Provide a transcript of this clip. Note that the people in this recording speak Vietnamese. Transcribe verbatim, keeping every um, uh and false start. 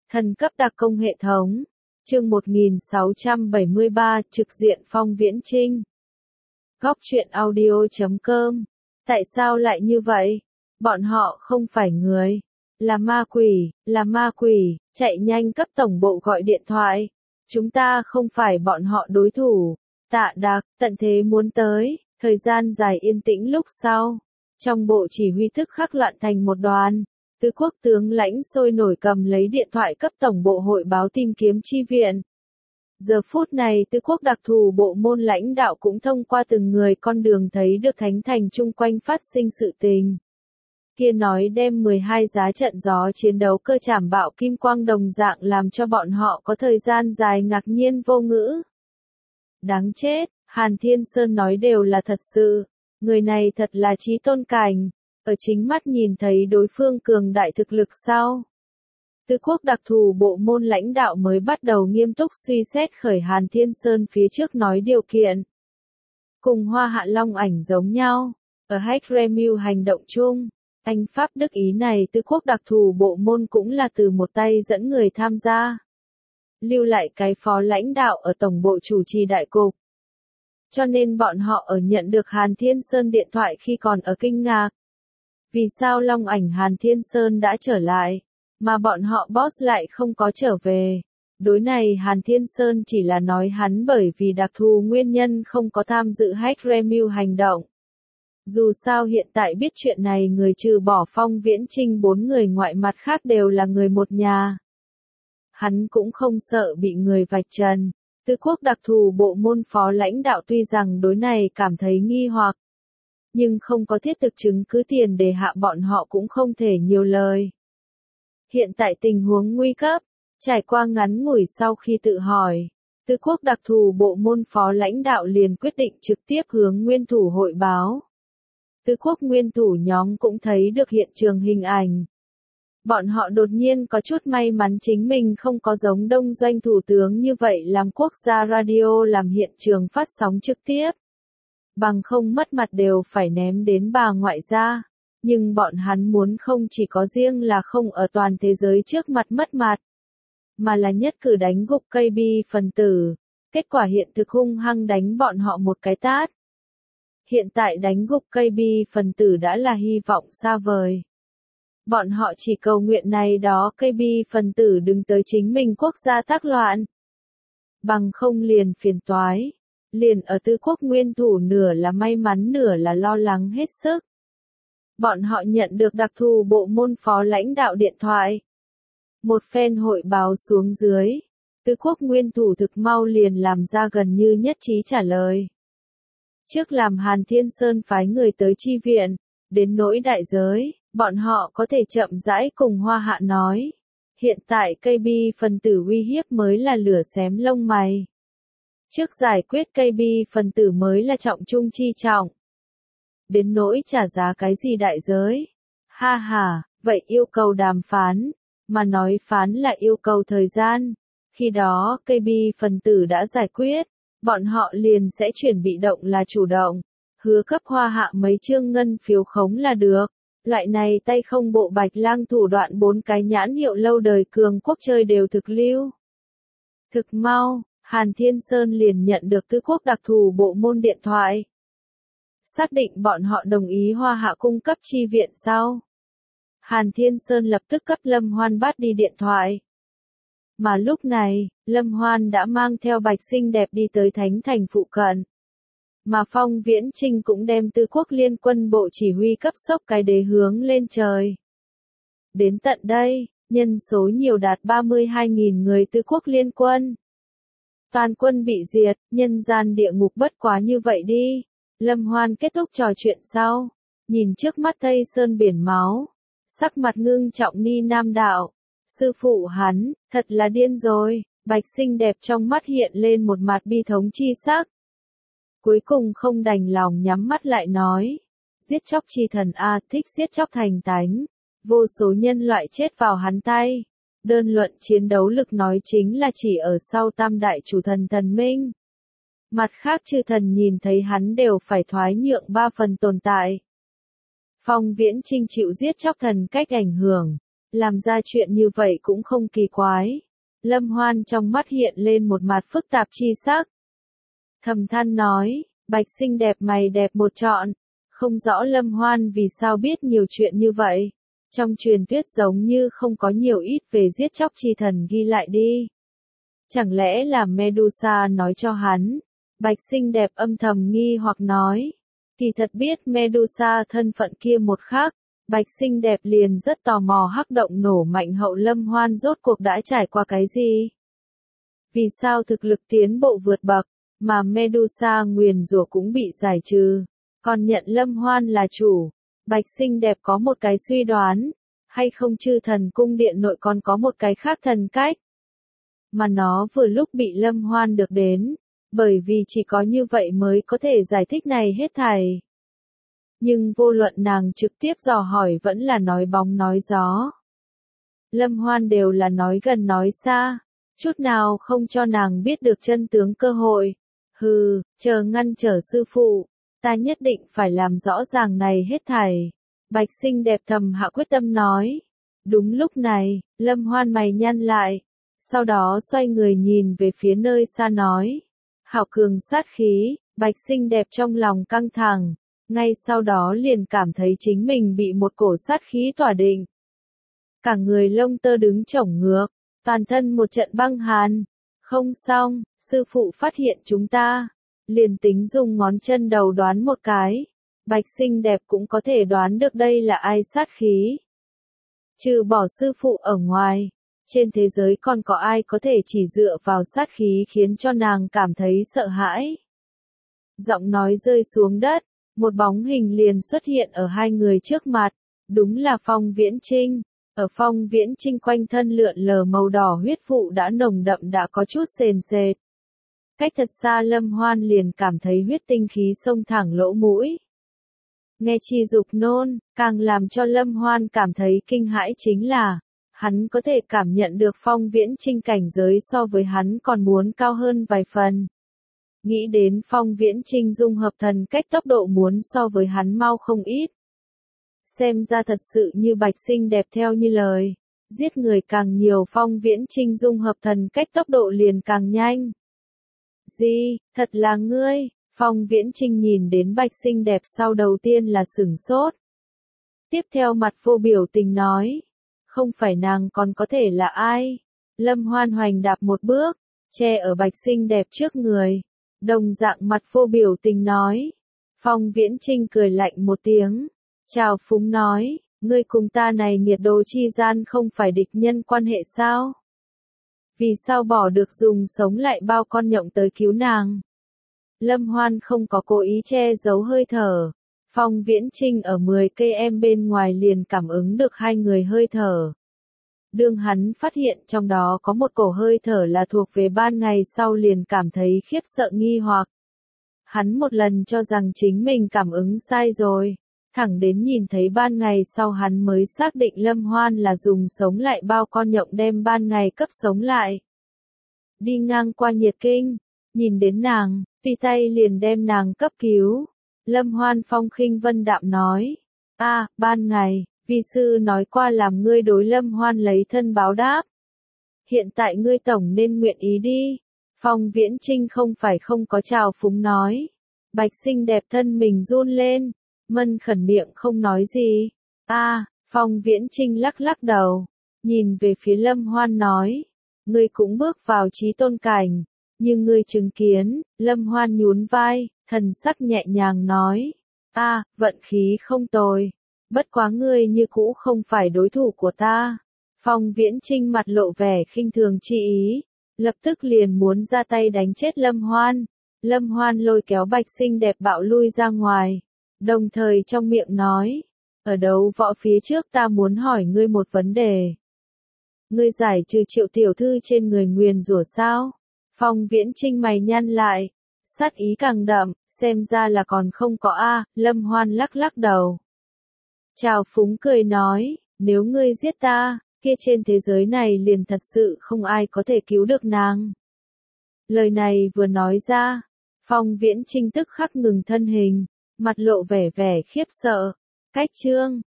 Thần cấp đặc công hệ thống. Chương một nghìn sáu trăm bảy mươi ba, trực diện Phong Viễn Chinh. Góc truyện audio chấm com. Tại sao lại như vậy? Bọn họ không phải người. Là ma quỷ, là ma quỷ, chạy nhanh cấp tổng bộ gọi điện thoại. Chúng ta không phải bọn họ đối thủ. Tạ Đạc, tận thế muốn tới, thời gian dài yên tĩnh lúc sau. Trong bộ chỉ huy thức khắc loạn thành một đoàn. Tứ quốc tướng lãnh sôi nổi cầm lấy điện thoại cấp tổng bộ hội báo tìm kiếm chi viện. Giờ phút này tứ quốc đặc thù bộ môn lãnh đạo cũng thông qua từng người con đường thấy được thánh thành chung quanh phát sinh sự tình. Kia nói đem mười hai giá trận gió chiến đấu cơ trảm bạo kim quang đồng dạng làm cho bọn họ có thời gian dài ngạc nhiên vô ngữ. Đáng chết, Hàn Thiên Sơn nói đều là thật sự. Người này thật là trí tôn cảnh. Ở chính mắt nhìn thấy đối phương cường đại thực lực sau. Tứ quốc đặc thù bộ môn lãnh đạo mới bắt đầu nghiêm túc suy xét khởi Hàn Thiên Sơn phía trước nói điều kiện. Cùng Hoa Hạ Long ảnh giống nhau, ở Hakremil hành động chung, Anh Pháp Đức Ý này tứ quốc đặc thù bộ môn cũng là từ một tay dẫn người tham gia. Lưu lại cái phó lãnh đạo ở tổng bộ chủ trì đại cục. Cho nên bọn họ ở nhận được Hàn Thiên Sơn điện thoại khi còn ở kinh ngạc. Vì sao Long ảnh Hàn Thiên Sơn đã trở lại, mà bọn họ boss lại không có trở về? Đối này Hàn Thiên Sơn chỉ là nói hắn bởi vì đặc thù nguyên nhân không có tham dự Hakremil hành động. Dù sao hiện tại biết chuyện này người trừ bỏ Phong Viễn Chinh bốn người ngoại mặt khác đều là người một nhà. Hắn cũng không sợ bị người vạch trần. Tứ quốc đặc thù bộ môn phó lãnh đạo tuy rằng đối này cảm thấy nghi hoặc. Nhưng không có thiết thực chứng cứ tiền đề hạ bọn họ cũng không thể nhiều lời. Hiện tại tình huống nguy cấp, trải qua ngắn ngủi sau khi tự hỏi, tứ quốc đặc thù bộ môn phó lãnh đạo liền quyết định trực tiếp hướng nguyên thủ hội báo. Tứ quốc nguyên thủ nhóm cũng thấy được hiện trường hình ảnh. Bọn họ đột nhiên có chút may mắn chính mình không có giống đông doanh thủ tướng như vậy làm quốc gia radio làm hiện trường phát sóng trực tiếp. Bằng không mất mặt đều phải ném đến bà ngoại gia. Nhưng bọn hắn muốn không chỉ có riêng là không ở toàn thế giới trước mặt mất mặt, mà là nhất cử đánh gục cây bi phần tử. Kết quả hiện thực hung hăng đánh bọn họ một cái tát. Hiện tại đánh gục cây bi phần tử đã là hy vọng xa vời. Bọn họ chỉ cầu nguyện này đó cây bi phần tử đừng tới chính mình quốc gia tác loạn. Bằng không liền phiền toái. Liền ở tứ quốc nguyên thủ nửa là may mắn nửa là lo lắng hết sức. Bọn họ nhận được đặc thù bộ môn phó lãnh đạo điện thoại. Một phen hội báo xuống dưới. Tứ quốc nguyên thủ thực mau liền làm ra gần như nhất trí trả lời. Trước làm Hàn Thiên Sơn phái người tới chi viện, đến nỗi đại giới, bọn họ có thể chậm rãi cùng Hoa Hạ nói. Hiện tại cây bi phần tử uy hiếp mới là lửa xém lông mày. Trước giải quyết cây bi phần tử mới là trọng trung chi trọng. Đến nỗi trả giá cái gì đại giới? Ha ha, vậy yêu cầu đàm phán, mà nói phán là yêu cầu thời gian. Khi đó cây bi phần tử đã giải quyết, bọn họ liền sẽ chuyển bị động là chủ động. Hứa cấp Hoa Hạ mấy chương ngân phiếu khống là được. Loại này tay không bộ bạch lang thủ đoạn bốn cái nhãn hiệu lâu đời cường quốc chơi đều thực lưu. Thực mau. Hàn Thiên Sơn liền nhận được tứ quốc đặc thù bộ môn điện thoại. Xác định bọn họ đồng ý Hoa Hạ cung cấp chi viện sau. Hàn Thiên Sơn lập tức cấp Lâm Hoan bắt đi điện thoại. Mà lúc này, Lâm Hoan đã mang theo Bạch Xinh đẹp đi tới thánh thành phụ cận. Mà Phong Viễn Chinh cũng đem tứ quốc liên quân bộ chỉ huy cấp sốc cái đế hướng lên trời. Đến tận đây, nhân số nhiều đạt ba mươi hai nghìn người tứ quốc liên quân. Toàn quân bị diệt, nhân gian địa ngục bất quá như vậy đi. Lâm Hoan kết thúc trò chuyện sau. Nhìn trước mắt Tây Sơn biển máu. Sắc mặt ngưng trọng ni nam đạo. Sư phụ hắn, thật là điên rồi. Bạch Xinh đẹp trong mắt hiện lên một mặt bi thống chi sắc. Cuối cùng không đành lòng nhắm mắt lại nói. Giết chóc chi thần A thích giết chóc thành tánh. Vô số nhân loại chết vào hắn tay. Đơn luận chiến đấu lực nói chính là chỉ ở sau tam đại chủ thần thần minh. Mặt khác chư thần nhìn thấy hắn đều phải thoái nhượng ba phần tồn tại. Phong Viễn Chinh chịu giết chóc thần cách ảnh hưởng. làm ra chuyện như vậy cũng không kỳ quái. Lâm Hoan trong mắt hiện lên một mặt phức tạp chi sắc. Thầm than nói, Bạch xinh đẹp mày đẹp một trọn. Không rõ Lâm Hoan vì sao biết nhiều chuyện như vậy. Trong truyền thuyết giống như không có nhiều ít về giết chóc chi thần ghi lại đi. Chẳng lẽ là Medusa nói cho hắn? Bạch xinh đẹp âm thầm nghi hoặc nói. Kỳ thật biết Medusa thân phận kia một khác, Bạch xinh đẹp liền rất tò mò hắc động nổ mạnh hậu Lâm Hoan rốt cuộc đã trải qua cái gì? Vì sao thực lực tiến bộ vượt bậc, mà Medusa nguyền rủa cũng bị giải trừ, còn nhận Lâm Hoan là chủ? Bạch xinh đẹp có một cái suy đoán, hay không chư thần cung điện nội còn có một cái khác thần cách? Mà nó vừa lúc bị Lâm Hoan được đến, bởi vì chỉ có như vậy mới có thể giải thích này hết thảy. Nhưng vô luận nàng trực tiếp dò hỏi vẫn là nói bóng nói gió. Lâm Hoan đều là nói gần nói xa, chút nào không cho nàng biết được chân tướng cơ hội. Hừ, chờ ngăn trở sư phụ, ta nhất định phải làm rõ ràng này hết thảy. Bạch xinh đẹp thầm hạ quyết tâm nói. Đúng lúc này, Lâm Hoan mày nhăn lại, sau đó xoay người nhìn về phía nơi xa nói. Hảo cường sát khí, Bạch xinh đẹp trong lòng căng thẳng, ngay sau đó liền cảm thấy chính mình bị một cổ sát khí tỏa định. Cả người lông tơ đứng chổng ngược, toàn thân một trận băng hàn. Không xong, sư phụ phát hiện chúng ta. Liền tính dùng ngón chân đầu đoán một cái, Bạch xinh đẹp cũng có thể đoán được đây là ai sát khí. Trừ bỏ sư phụ ở ngoài, trên thế giới còn có ai có thể chỉ dựa vào sát khí khiến cho nàng cảm thấy sợ hãi. Giọng nói rơi xuống đất, một bóng hình liền xuất hiện ở hai người trước mặt, đúng là Phong Viễn Trinh. Ở Phong Viễn Trinh quanh thân lượn lờ màu đỏ huyết vụ đã nồng đậm đã có chút sền sệt. Cách thật xa Lâm Hoan liền cảm thấy huyết tinh khí xông thẳng lỗ mũi. Nghe chi dục nôn, càng làm cho Lâm Hoan cảm thấy kinh hãi chính là, hắn có thể cảm nhận được Phong Viễn Trinh cảnh giới so với hắn còn muốn cao hơn vài phần. Nghĩ đến Phong Viễn Trinh dung hợp thần cách tốc độ muốn so với hắn mau không ít. Xem ra thật sự như Bạch xinh đẹp theo như lời, giết người càng nhiều Phong Viễn Trinh dung hợp thần cách tốc độ liền càng nhanh. Gì, thật là ngươi? Phong Viễn Trinh nhìn đến Bạch xinh đẹp sau đầu tiên là sửng sốt. Tiếp theo mặt vô biểu tình nói, không phải nàng còn có thể là ai? Lâm Hoan hoành đạp một bước, che ở Bạch xinh đẹp trước người, đồng dạng mặt vô biểu tình nói. Phong Viễn Trinh cười lạnh một tiếng, chào phúng nói, ngươi cùng ta này nghiệt đồ chi gian không phải địch nhân quan hệ sao? Vì sao bỏ được dùng sống lại bao con nhộng tới cứu nàng? Lâm Hoan không có cố ý che giấu hơi thở. Phong Viễn Trinh ở mười cây em bên ngoài liền cảm ứng được hai người hơi thở. Đương hắn phát hiện trong đó có một cổ hơi thở là thuộc về ban ngày sau liền cảm thấy khiếp sợ nghi hoặc. Hắn một lần cho rằng chính mình cảm ứng sai rồi. Thẳng đến nhìn thấy ban ngày sau hắn mới xác định Lâm Hoan là dùng sống lại bao con nhộng đem ban ngày cấp sống lại. Đi ngang qua nhiệt kinh, nhìn đến nàng, tùy tay liền đem nàng cấp cứu. Lâm Hoan phong khinh vân đạm nói, a ban ngày, vi sư nói qua làm ngươi đối Lâm Hoan lấy thân báo đáp. Hiện tại ngươi tổng nên nguyện ý đi. Phong Viễn Trinh không phải không có trào phúng nói. Bạch xinh đẹp thân mình run lên, mân khẩn miệng không nói gì. A, Phong Viễn Trinh lắc lắc đầu, nhìn về phía Lâm Hoan nói, ngươi cũng bước vào trí tôn cảnh, nhưng ngươi chứng kiến. Lâm Hoan nhún vai, thần sắc nhẹ nhàng nói, a, vận khí không tồi, bất quá ngươi như cũ không phải đối thủ của ta. Phong Viễn Trinh mặt lộ vẻ khinh thường chi ý, lập tức liền muốn ra tay đánh chết Lâm Hoan. Lâm Hoan lôi kéo Bạch xinh đẹp bạo lui ra ngoài, đồng thời trong miệng nói, ở đấu võ phía trước ta muốn hỏi ngươi một vấn đề. Ngươi giải trừ Triệu tiểu thư trên người nguyền rủa sao? Phong Viễn Trinh mày nhăn lại, sát ý càng đậm, xem ra là còn không có a. Lâm Hoan lắc lắc đầu. Trào phúng cười nói, nếu ngươi giết ta, kia trên thế giới này liền thật sự không ai có thể cứu được nàng. Lời này vừa nói ra, Phong Viễn Trinh tức khắc ngừng thân hình, mặt lộ vẻ vẻ khiếp sợ. Cách chương